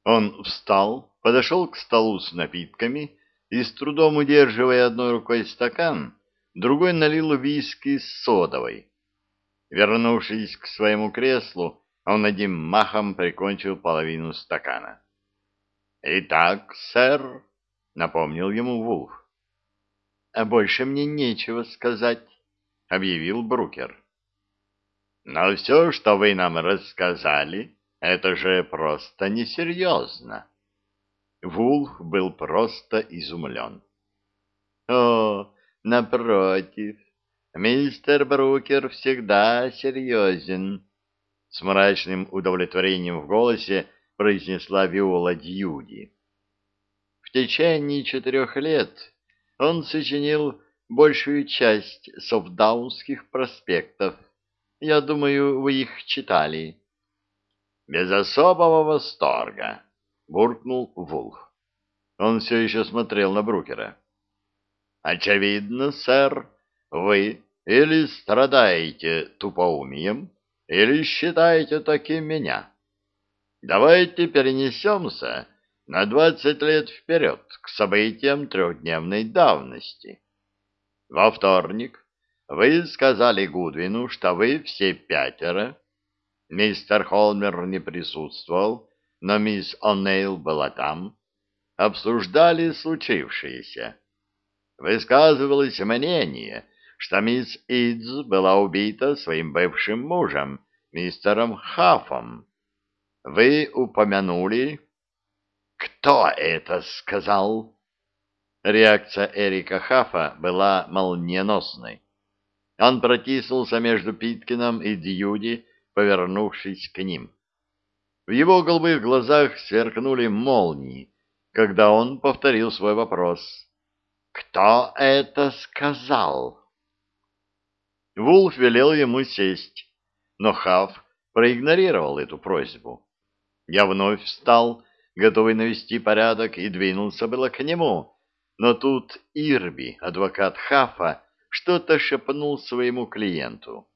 Он встал, подошел к столу с напитками и, с трудом удерживая одной рукой стакан, другой налил виски с содовой. Вернувшись к своему креслу, он одним махом прикончил половину стакана. «Итак, сэр», — напомнил ему Вулф. «А больше мне нечего сказать», — объявил Брукер. «Но все, что вы нам рассказали, это же просто несерьезно». Вулф был просто изумлен. «О, напротив, мистер Брукер всегда серьезен», — с мрачным удовлетворением в голосе произнесла Виола Дьюди. В течение 4 лет он сочинил большую часть софтдаунских проспектов. Я думаю, вы их читали. Без особого восторга, буркнул Вулф. Он все еще смотрел на Брукера. Очевидно, сэр, вы или страдаете тупоумием, или считаете таким меня. Давайте перенесемся на 20 лет вперед к событиям 3-дневной давности. Во вторник вы сказали Гудвину, что вы все 5, мистер Холмер не присутствовал, но мисс О'Нейл была там, обсуждали случившееся. Высказывалось мнение, что мисс Идз была убита своим бывшим мужем, мистером Хаффом. Вы упомянули... «Кто это сказал?» Реакция Эрика Хаффа была молниеносной. Он протиснулся между Питкиным и Дьюди, повернувшись к ним. В его голубых глазах сверкнули молнии, когда он повторил свой вопрос. «Кто это сказал?» Вулф велел ему сесть, но Хафф проигнорировал эту просьбу. Я вновь встал, готовый навести порядок, и двинулся было к нему, но тут Ирби, адвокат Хаффа, что-то шепнул своему клиенту.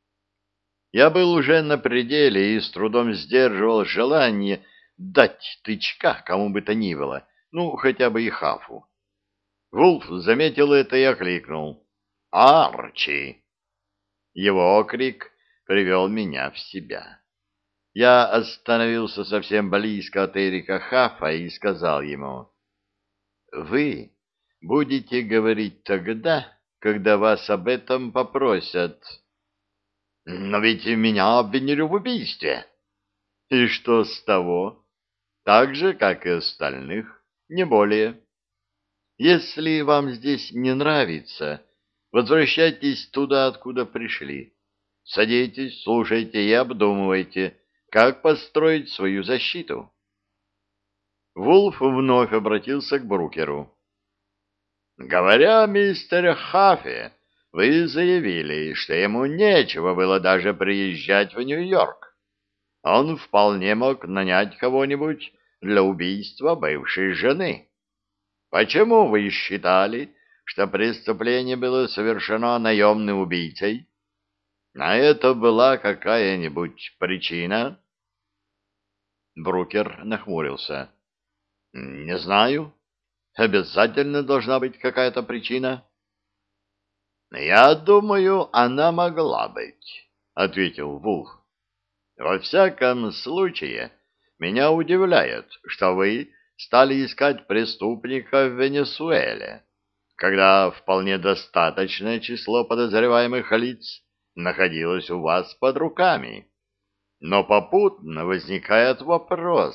Я был уже на пределе и с трудом сдерживал желание дать тычка кому бы то ни было, ну, хотя бы и Хафу. Вулф заметил это и окликнул. «Арчи!» Его окрик привел меня в себя. Я остановился совсем близко от Эрика Хаффа и сказал ему: «Вы будете говорить тогда, когда вас об этом попросят». «Но ведь меня обвинили в убийстве». «И что с того? Так же, как и остальных, не более. Если вам здесь не нравится, возвращайтесь туда, откуда пришли. Садитесь, слушайте и обдумывайте, как построить свою защиту». Вулф вновь обратился к Брукеру. «Говоря о мистере Хаффе, вы заявили, что ему нечего было даже приезжать в Нью-Йорк. Он вполне мог нанять кого-нибудь для убийства бывшей жены. Почему вы считали, что преступление было совершено наемным убийцей? На это была какая-нибудь причина?» Брукер нахмурился. «Не знаю. Обязательно должна быть какая-то причина». «Я думаю, она могла быть», — ответил Вулф. «Во всяком случае, меня удивляет, что вы стали искать преступника в Венесуэле, когда вполне достаточное число подозреваемых лиц находилось у вас под руками. Но попутно возникает вопрос,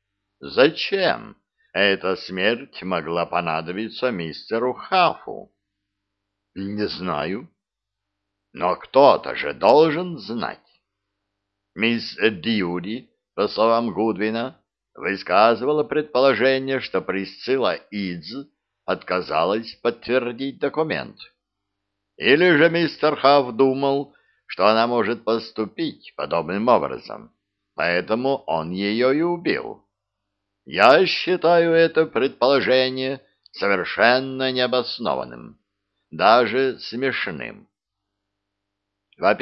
зачем эта смерть могла понадобиться мистеру Хафу?» «Не знаю». «Но кто-то же должен знать. Мисс Дьюди, по словам Гудвина, высказывала предположение, что Присцилла Идз отказалась подтвердить документ. Или же мистер Хафф думал, что она может поступить подобным образом, поэтому он ее и убил. Я считаю это предположение совершенно необоснованным, даже смешным.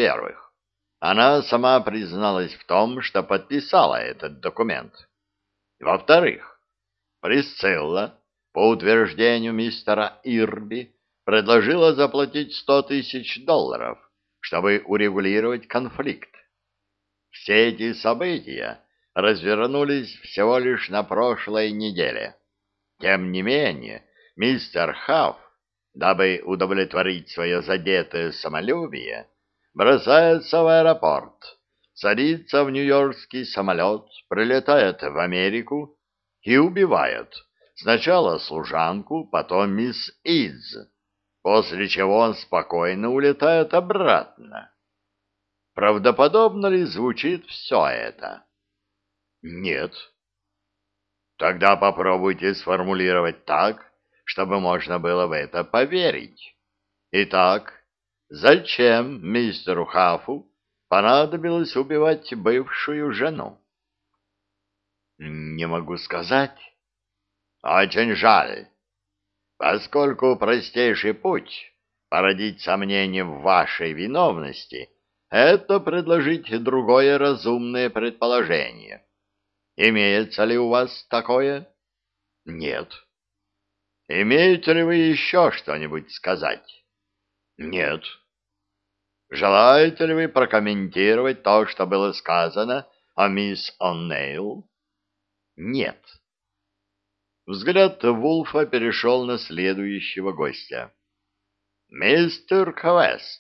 Во-первых, она сама призналась в том, что подписала этот документ. Во-вторых, Присцилла, по утверждению мистера Ирби, предложила заплатить $100 000, чтобы урегулировать конфликт. Все эти события развернулись всего лишь на прошлой неделе. Тем не менее, мистер Хафф, дабы удовлетворить свое задетое самолюбие, бросается в аэропорт, садится в нью-йоркский самолет, прилетает в Америку и убивает сначала служанку, потом мисс Идз, после чего он спокойно улетает обратно. Правдоподобно ли звучит все это? Нет. Тогда попробуйте сформулировать так, чтобы можно было в это поверить. Итак, зачем мистеру Хафу понадобилось убивать бывшую жену? Не могу сказать. Очень жаль, поскольку простейший путь породить сомнения в вашей виновности — это предложить другое разумное предположение. Имеется ли у вас такое? Нет. Имеете ли вы еще что-нибудь сказать? Нет. Желаете ли вы прокомментировать то, что было сказано о мисс О'Нейл? Нет. Взгляд Вулфа перешел на следующего гостя. Мистер Квест.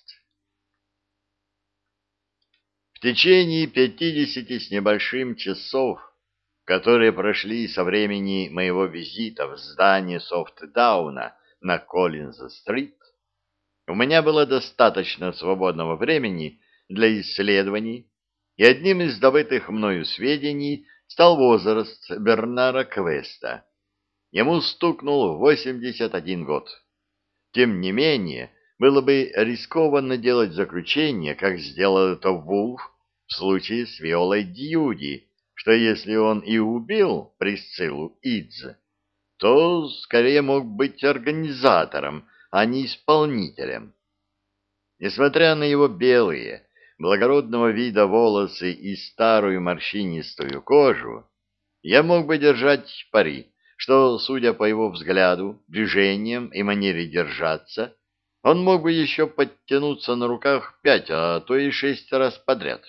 В течение 50 с небольшим часов, которые прошли со времени моего визита в здание Софтдауна на Коллинз-стрит, у меня было достаточно свободного времени для исследований, и одним из добытых мною сведений стал возраст Бернара Квеста. Ему стукнул 81 год. Тем не менее, было бы рискованно делать заключение, как сделал это Вулф в случае с Виолой Дьюди, что если он и убил Присциллу Идз, то скорее мог быть организатором, а не исполнителем. Несмотря на его белые, благородного вида волосы и старую морщинистую кожу, я мог бы держать пари, что, судя по его взгляду, движениям и манере держаться, он мог бы еще подтянуться на руках 5, а то и 6 раз подряд.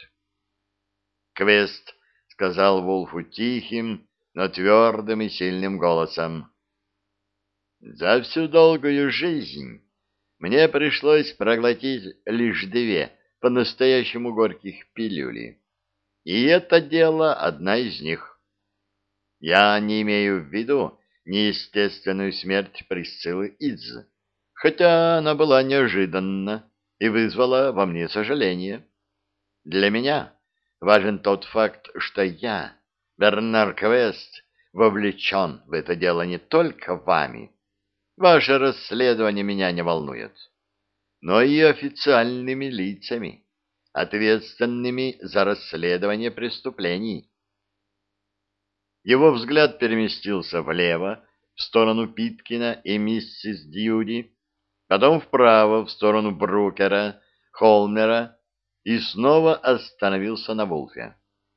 Квест сказал Вулфу тихим, но твердым и сильным голосом: «За всю долгую жизнь мне пришлось проглотить лишь 2 по-настоящему горьких пилюли, и это дело одна из них. Я не имею в виду неестественную смерть Присциллы Идз, хотя она была неожиданна и вызвала во мне сожаление. Для меня важен тот факт, что я, Бернар Квест, вовлечен в это дело не только вами. Ваше расследование меня не волнует, но и официальными лицами, ответственными за расследование преступлений». Его взгляд переместился влево, в сторону Питкина и миссис Дьюди, потом вправо, в сторону Брукера, Холмера, и снова остановился на Вулфе.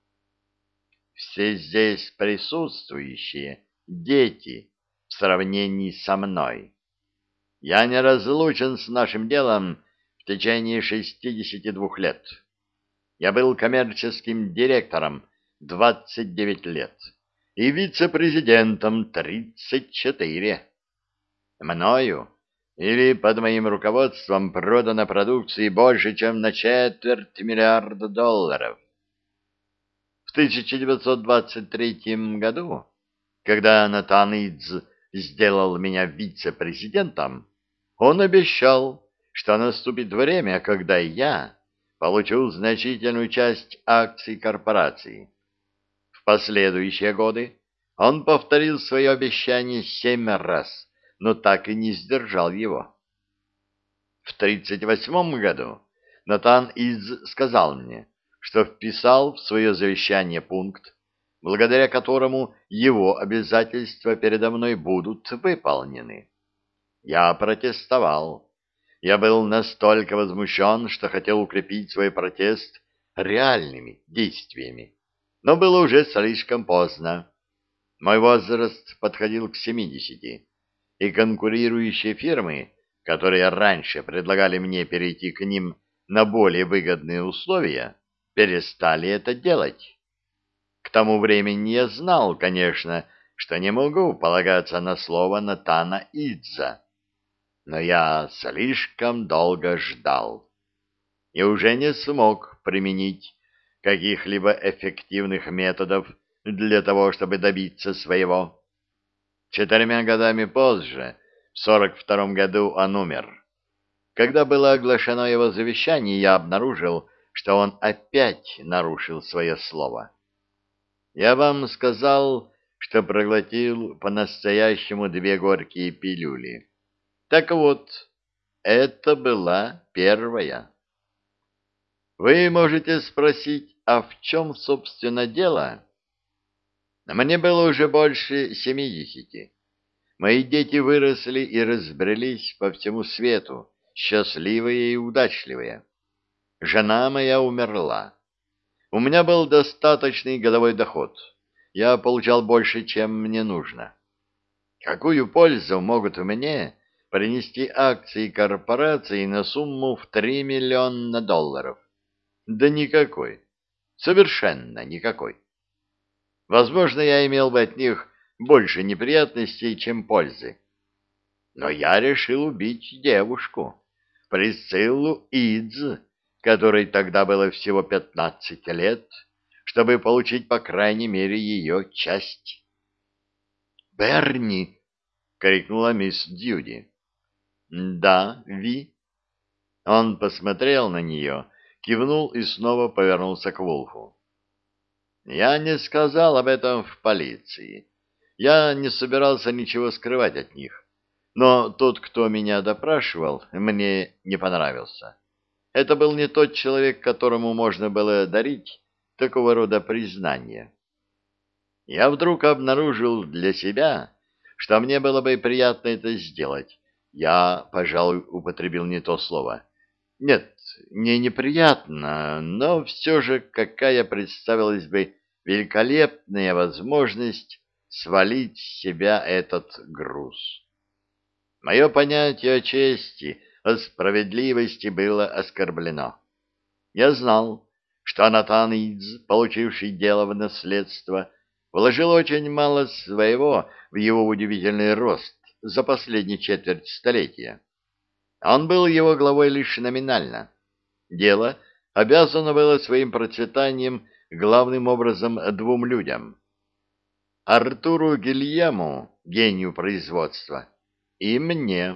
«Все здесь присутствующие — дети в сравнении со мной. Я не разлучен с нашим делом в течение 62 лет. Я был коммерческим директором 29 лет и вице-президентом 34. Мною или под моим руководством продано продукции больше, чем на $250 миллиарда. В 1923 году, когда Натан Идз сделал меня вице-президентом, он обещал, что наступит время, когда я получу значительную часть акций корпорации. В последующие годы он повторил свое обещание 7 раз, но так и не сдержал его. В 1938 году Натан Идз сказал мне, что вписал в свое завещание пункт, благодаря которому его обязательства передо мной будут выполнены. Я протестовал. Я был настолько возмущен, что хотел укрепить свой протест реальными действиями. Но было уже слишком поздно. Мой возраст подходил к 70, и конкурирующие фирмы, которые раньше предлагали мне перейти к ним на более выгодные условия, перестали это делать. К тому времени я знал, конечно, что не могу полагаться на слово Натана Идза, но я слишком долго ждал и уже не смог применить каких-либо эффективных методов для того, чтобы добиться своего. 4 годами позже, в 42-м году, он умер. Когда было оглашено его завещание, я обнаружил, что он опять нарушил свое слово. Я вам сказал, что проглотил по-настоящему 2 горькие пилюли. Так вот, это была первая. Вы можете спросить, а в чем, собственно, дело? Мне было уже больше 70. Мои дети выросли и разбрелись по всему свету, счастливые и удачливые. Жена моя умерла. У меня был достаточный годовой доход. Я получал больше, чем мне нужно. Какую пользу могут мне принести акции корпорации на сумму в $3 миллиона? Да никакой. Совершенно никакой. Возможно, я имел бы от них больше неприятностей, чем пользы. Но я решил убить девушку, Присциллу Идз, которой тогда было всего 15 лет, чтобы получить, по крайней мере, ее часть. «Берни!» — крикнула мисс Дьюди. «Да, Ви». Он посмотрел на нее, кивнул и снова повернулся к Вулфу. «Я не сказал об этом в полиции. Я не собирался ничего скрывать от них. Но тот, кто меня допрашивал, мне не понравился. Это был не тот человек, которому можно было дарить такого рода признание. Я вдруг обнаружил для себя, что мне было бы приятно это сделать. Я, пожалуй, употребил не то слово. Нет, не неприятно, но все же какая представилась бы великолепная возможность свалить с себя этот груз. Мое понятие о чести, о справедливости было оскорблено. Я знал, что Натан Идз, получивший дело в наследство, вложил очень мало своего в его удивительный рост за последние четверть столетия. Он был его главой лишь номинально. Дело обязано было своим процветанием главным образом 2 людям: Артуру Гильяму, гению производства, и мне.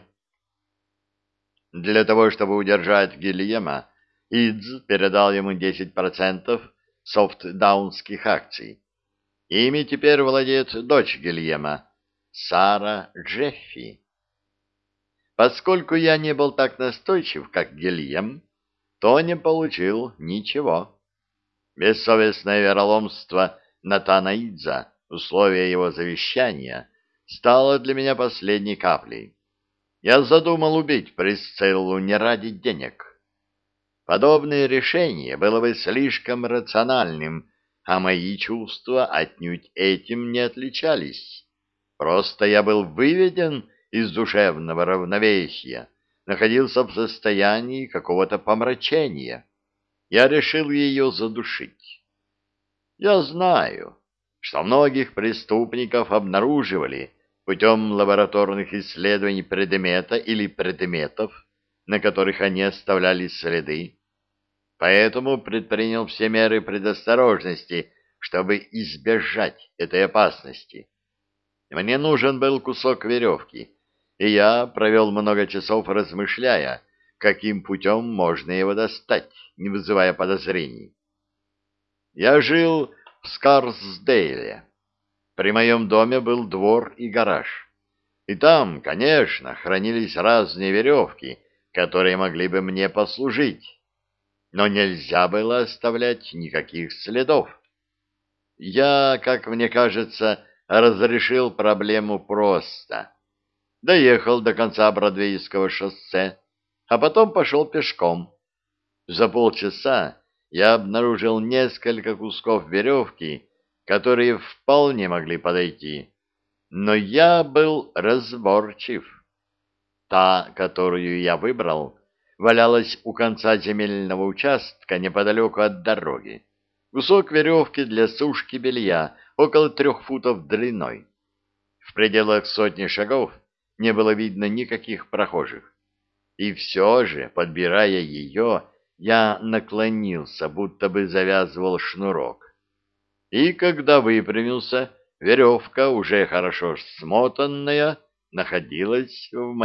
Для того, чтобы удержать Гильяма, Идз передал ему 10% софтдаунских акций. Ими теперь владеет дочь Гильяма, Сара Джеффи. Поскольку я не был так настойчив, как Гильям, то не получил ничего. Бессовестное вероломство Натана Идза, условие его завещания, стало для меня последней каплей. Я задумал убить Присциллу не ради денег. Подобное решение было бы слишком рациональным, а мои чувства отнюдь этим не отличались. Просто я был выведен из душевного равновесия, находился в состоянии какого-то помрачения. Я решил ее задушить. Я знаю, что многих преступников обнаруживали путем лабораторных исследований предмета или предметов, на которых они оставляли следы. Поэтому предпринял все меры предосторожности, чтобы избежать этой опасности. Мне нужен был кусок веревки, и я провел много часов, размышляя, каким путем можно его достать, не вызывая подозрений. Я жил в Скарсдейле. При моем доме был двор и гараж. И там, конечно, хранились разные веревки, которые могли бы мне послужить. Но нельзя было оставлять никаких следов. Я, как мне кажется, разрешил проблему просто. Доехал до конца Бродвейского шоссе, а потом пошел пешком. За полчаса я обнаружил несколько кусков веревки, которые вполне могли подойти, но я был разборчив. Та, которую я выбрал, валялась у конца земельного участка неподалеку от дороги. Кусок веревки для сушки белья, около 3 футов длиной. В пределах сотни шагов не было видно никаких прохожих. И все же, подбирая ее, я наклонился, будто бы завязывал шнурок. И когда выпрямился, веревка, уже хорошо смотанная, находилась в